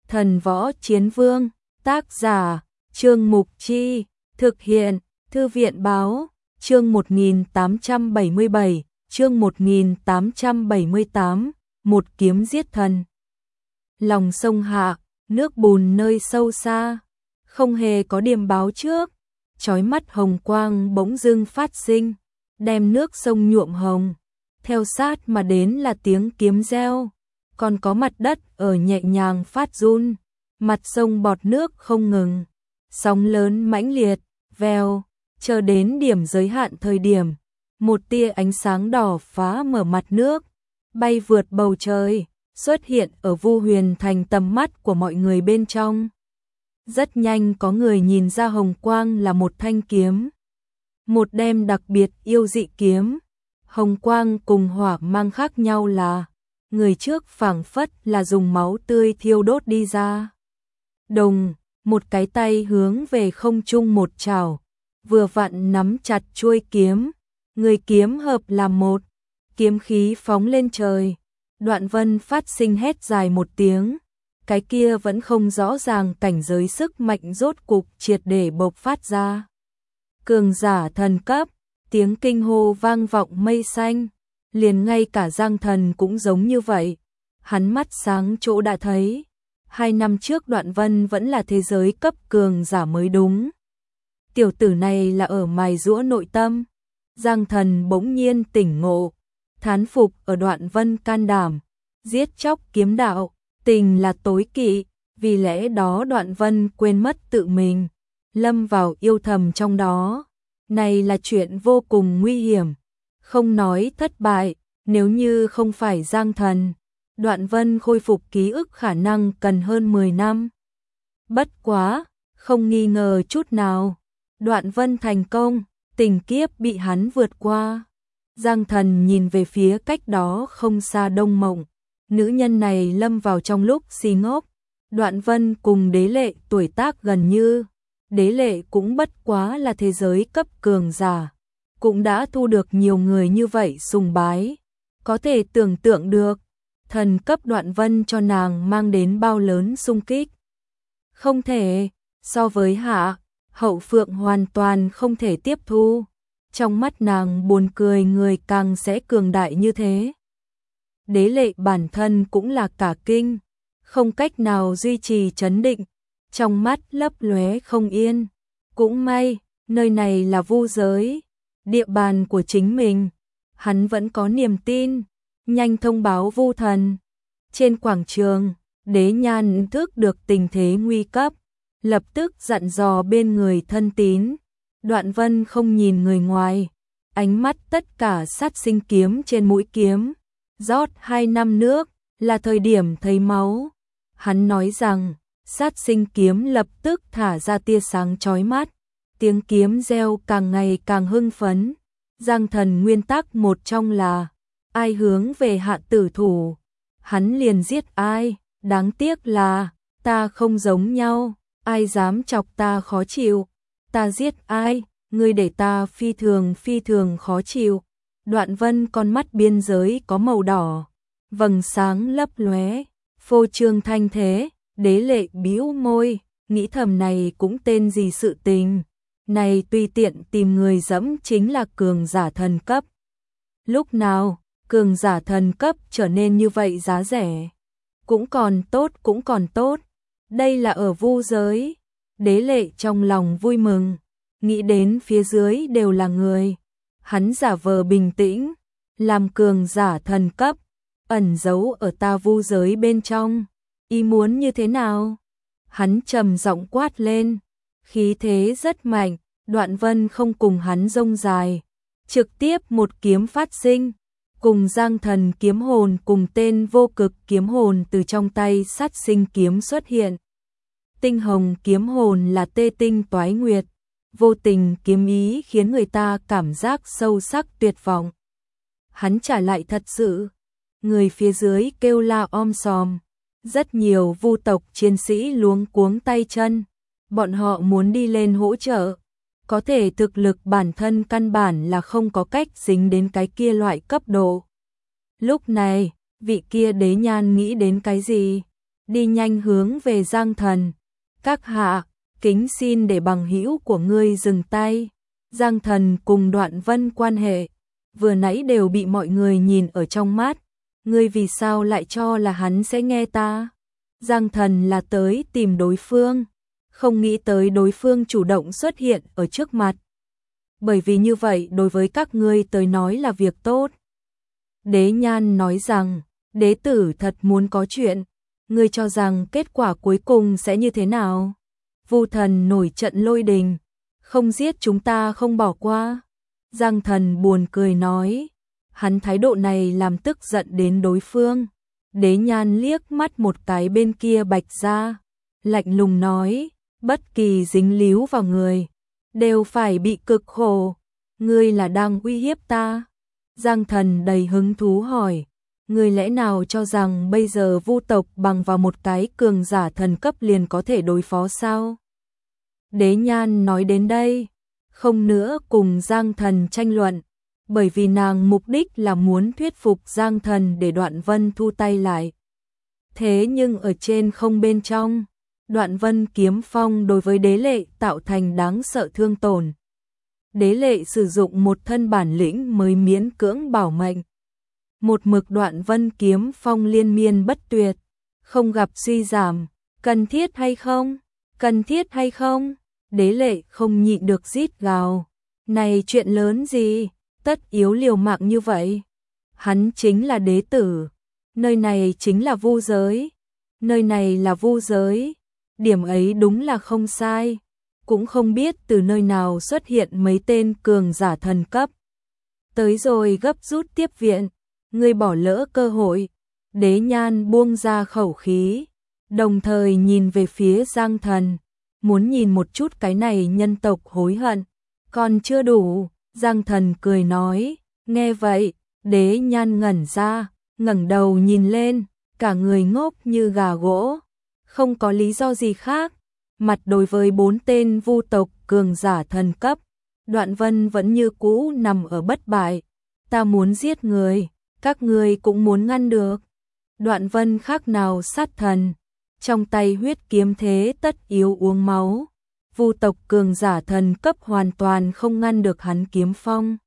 Thần Võ Chiến Vương, tác giả, Trương Mục Chi, thực hiện, Thư viện Báo, chương 1877, chương 1878, một kiếm giết thần. Lòng sông Hạ, nước bùn nơi sâu xa, không hề có điềm báo trước, chói mắt hồng quang bỗng dưng phát sinh, đem nước sông nhuộm hồng. Theo sát mà đến là tiếng kiếm reo, còn có mặt đất ở nhẹ nhàng phát run, mặt sông bọt nước không ngừng, sóng lớn mãnh liệt, vèo, chờ đến điểm giới hạn thời điểm, một tia ánh sáng đỏ phá mở mặt nước, bay vượt bầu trời, xuất hiện ở Vu Huyền Thành tầm mắt của mọi người bên trong. Rất nhanh có người nhìn ra hồng quang là một thanh kiếm, một đem đặc biệt yêu dị kiếm. Hồng quang cùng hỏa mang khác nhau là, người trước phảng phất là dùng máu tươi thiêu đốt đi ra. Đồng, một cái tay hướng về không trung một chảo, vừa vặn nắm chặt chuôi kiếm, người kiếm hợp làm một, kiếm khí phóng lên trời. Đoạn Vân phát sinh hét dài một tiếng, cái kia vẫn không rõ ràng cảnh giới sức mạnh rốt cục triệt để bộc phát ra. Cường giả thần cấp, tiếng kinh hô vang vọng mây xanh, liền ngay cả Giang Thần cũng giống như vậy. Hắn mắt sáng chỗ đã thấy, 2 năm trước Đoạn Vân vẫn là thế giới cấp cường giả mới đúng. Tiểu tử này là ở mài giũa nội tâm. Giang Thần bỗng nhiên tỉnh ngộ, thán phục ở Đoạn Vân can đảm, giết chóc kiếm đạo, tình là tối kỵ, vì lẽ đó Đoạn Vân quên mất tự mình, lâm vào yêu thầm trong đó. Này là chuyện vô cùng nguy hiểm, không nói thất bại, nếu như không phải Giang Thần, Đoạn Vân khôi phục ký ức khả năng cần hơn 10 năm. Bất quá, không nghi ngờ chút nào, Đoạn Vân thành công, tình kiếp bị hắn vượt qua. Giang Thần nhìn về phía cách đó không xa Đông Mộng, nữ nhân này lâm vào trong lúc si ngốc. Đoạn Vân cùng Đế Lệ tuổi tác gần như, Đế Lệ cũng bất quá là thế giới cấp cường giả, cũng đã thu được nhiều người như vậy sùng bái. Có thể tưởng tượng được, thần cấp Đoạn Vân cho nàng mang đến bao lớn xung kích. Không thể, so với Hạ, Hậu Phượng hoàn toàn không thể tiếp thu. Trong mắt nàng buồn cười người càng sẽ cường đại như thế. Đế Lệ bản thân cũng là cả kinh, không cách nào duy trì trấn định, trong mắt lấp lóe không yên. Cũng may, nơi này là Vu giới, địa bàn của chính mình, hắn vẫn có niềm tin, nhanh thông báo Vu Thần. Trên quảng trường, Đế Nhan nhận thức được tình thế nguy cấp, lập tức dặn dò bên người thân tín. Đoạn Vân không nhìn người ngoài, ánh mắt tất cả sát sinh kiếm trên mũi kiếm, rót 2 năm nước, là thời điểm thấy máu. Hắn nói rằng, sát sinh kiếm lập tức thả ra tia sáng chói mắt, tiếng kiếm reo càng ngày càng hưng phấn. Giang Thần nguyên tắc một trong là, ai hướng về hạ tử thủ, hắn liền giết ai. Đáng tiếc là, ta không giống nhau, ai dám chọc ta khó chịu, ta giết ai, ngươi để ta phi thường khó chịu. Đoạn Vân con mắt biên giới có màu đỏ, vầng sáng lấp lóe, phô trương thanh thế. Đế Lệ bĩu môi, nghĩ thầm này cũng tên gì sự tình, này tùy tiện tìm người dẫm chính là cường giả thần cấp. Lúc nào, cường giả thần cấp trở nên như vậy giá rẻ, cũng còn tốt, đây là ở Vu giới. Đế Lệ trong lòng vui mừng, nghĩ đến phía dưới đều là người. Hắn giả vờ bình tĩnh, làm cường giả thần cấp, ẩn giấu ở ta Vu giới bên trong. Ý muốn như thế nào? Hắn trầm giọng quát lên, khí thế rất mạnh. Đoạn Vân không cùng hắn rông dài, trực tiếp một kiếm phát sinh, cùng Giang Thần kiếm hồn cùng tên vô cực kiếm hồn từ trong tay sát sinh kiếm xuất hiện. Tinh hồng kiếm hồn là tê tinh toái nguyệt, vô tình kiếm ý khiến người ta cảm giác sâu sắc tuyệt vọng. Hắn trả lại thật sự, người phía dưới kêu la om sòm. Rất nhiều Vu tộc chiến sĩ luống cuống tay chân, bọn họ muốn đi lên hỗ trợ, có thể thực lực bản thân căn bản là không có cách dính đến cái kia loại cấp độ. Lúc này, vị kia Đế Nhan nghĩ đến cái gì? đi nhanh hướng về Giang Thần. Các hạ, kính xin để bằng hữu của ngươi dừng tay. Giang Thần cùng Đoạn Vân quan hệ, vừa nãy đều bị mọi người nhìn ở trong mắt. Ngươi vì sao lại cho là hắn sẽ nghe ta? Giang Thần là tới tìm đối phương, không nghĩ tới đối phương chủ động xuất hiện ở trước mặt. Bởi vì như vậy đối với các ngươi tới nói là việc tốt. Đế Nhan nói rằng, đế tử thật muốn có chuyện, ngươi cho rằng kết quả cuối cùng sẽ như thế nào? Vu Thần nổi trận lôi đình, không giết chúng ta không bỏ qua. Giang Thần buồn cười nói, hắn thái độ này làm tức giận đến đối phương. Đế Nhan liếc mắt một cái bên kia Bạch Gia, lạnh lùng nói, bất kỳ dính líu vào người đều phải bị cực khổ, ngươi là đang uy hiếp ta. Giang Thần đầy hứng thú hỏi, ngươi lẽ nào cho rằng bây giờ Vu tộc bằng vào một cái cường giả thần cấp liền có thể đối phó sao? Đế Nhan nói đến đây, không nữa cùng Giang Thần tranh luận, bởi vì nàng mục đích là muốn thuyết phục Giang Thần để Đoạn Vân thu tay lại. Thế nhưng ở trên không bên trong, Đoạn Vân kiếm phong đối với Đế Lệ tạo thành đáng sợ thương tổn. Đế Lệ sử dụng một thân bản lĩnh mới miễn cưỡng bảo mệnh. Một mực Đoạn Vân kiếm phong liên miên bất tuyệt, không gặp suy giảm, cần thiết hay không? Cần thiết hay không? Đế Lệ không nhịn được rít gào, này chuyện lớn gì, tất yếu liều mạng như vậy? Hắn chính là đế tử, nơi này chính là vu giới, nơi này là vu giới, điểm ấy đúng là không sai, cũng không biết từ nơi nào xuất hiện mấy tên cường giả thần cấp. Tới rồi gấp rút tiếp viện, ngươi bỏ lỡ cơ hội. Đế Nhan buông ra khẩu khí, đồng thời nhìn về phía Giang Thần, muốn nhìn một chút cái này nhân tộc hối hận. Còn chưa đủ, Giang Thần cười nói, nghe vậy, Đế Nhan ngẩn ra, ngẩng đầu nhìn lên, cả người ngốc như gà gỗ, không có lý do gì khác. Mặt đối với 4 tên vu tộc cường giả thần cấp, Đoạn Vân vẫn như cũ nằm ở bất bại. Ta muốn giết người, các ngươi cũng muốn ngăn được. Đoạn Vân khác nào sát thần, trong tay huyết kiếm thế tất yếu uống máu. Vu tộc cường giả thần cấp hoàn toàn không ngăn được hắn kiếm phong.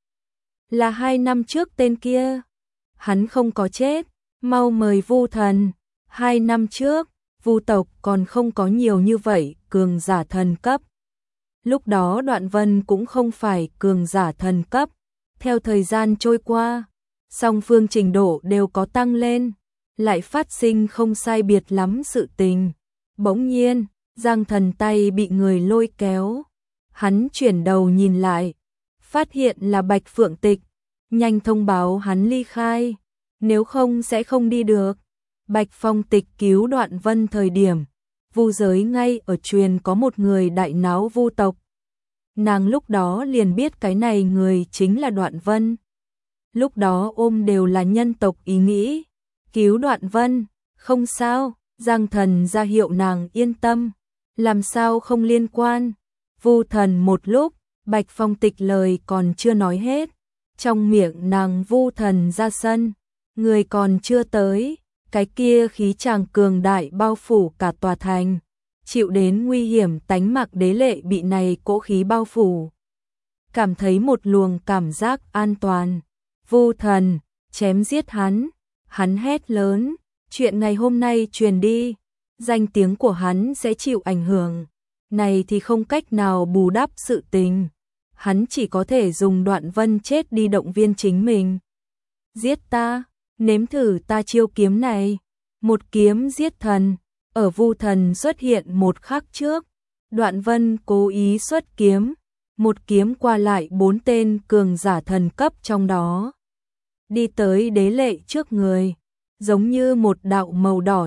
Là 2 năm trước tên kia, hắn không có chết, mau mời Vu thần. 2 năm trước, Vu tộc còn không có nhiều như vậy cường giả thần cấp. Lúc đó Đoạn Vân cũng không phải cường giả thần cấp. Theo thời gian trôi qua, song phương trình độ đều có tăng lên, lại phát sinh không sai biệt lắm sự tình. Bỗng nhiên, Giang Thần tay bị người lôi kéo. Hắn chuyển đầu nhìn lại, phát hiện là Bạch Phượng Tịch, nhanh thông báo hắn ly khai, nếu không sẽ không đi được. Bạch Phong Tịch cứu Đoạn Vân thời điểm, vu giới ngay ở truyền có một người đại náo vu tộc. Nàng lúc đó liền biết cái này người chính là Đoạn Vân. Lúc đó ôm đều là nhân tộc ý nghĩ, cứu Đoạn Vân, không sao, Giang Thần ra hiệu nàng yên tâm, làm sao không liên quan. Vu Thần một lúc, Bạch Phong Tịch lời còn chưa nói hết, trong miệng nàng Vu Thần ra sân, người còn chưa tới, cái kia khí tràng cường đại bao phủ cả tòa thành, chịu đến nguy hiểm tánh mạng. Đế Lệ bị này cỗ khí bao phủ, cảm thấy một luồng cảm giác an toàn. Vu Thần, chém giết hắn, hắn hét lớn, chuyện ngày hôm nay truyền đi, danh tiếng của hắn sẽ chịu ảnh hưởng, này thì không cách nào bù đắp sự tình, hắn chỉ có thể dùng Đoạn Vân chết đi động viên chính mình. Giết ta, nếm thử ta chiêu kiếm này, một kiếm giết thần. Ở Vu Thần xuất hiện một khắc trước, Đoạn Vân cố ý xuất kiếm, một kiếm qua lại 4 tên cường giả thần cấp trong đó, đi tới Đế Lệ trước người, giống như một đạo màu đỏ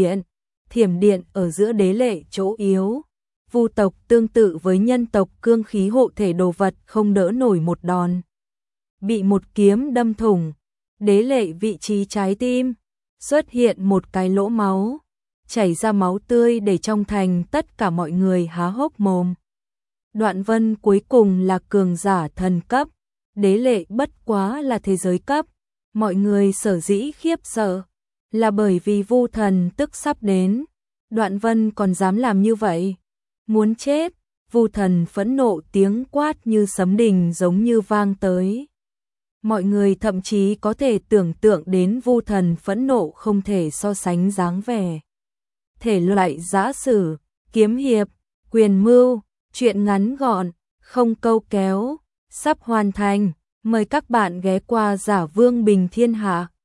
thiểm điện ở giữa Đế Lệ chỗ yếu. Vu tộc tương tự với nhân tộc cương khí hộ thể đồ vật không đỡ nổi một đòn, bị một kiếm đâm thủng. Đế Lệ vị trí trái tim xuất hiện một cái lỗ máu, chảy ra máu tươi để trong thành tất cả mọi người há hốc mồm. Đoạn Vân cuối cùng là cường giả thần cấp, Đế Lệ bất quá là thế giới cấp, mọi người sở dĩ khiếp sợ, là bởi vì Vu Thần tức sắp đến, Đoạn Vân còn dám làm như vậy, muốn chết. Vu Thần phẫn nộ, tiếng quát như sấm đình giống như vang tới. Mọi người thậm chí có thể tưởng tượng đến Vu Thần phẫn nộ không thể so sánh dáng vẻ. Thể loại giã sử, kiếm hiệp, quyền mưu, truyện ngắn gọn, không câu kéo, sắp hoàn thành. Mời các bạn ghé qua Giả Vương Bình Thiên Hạ.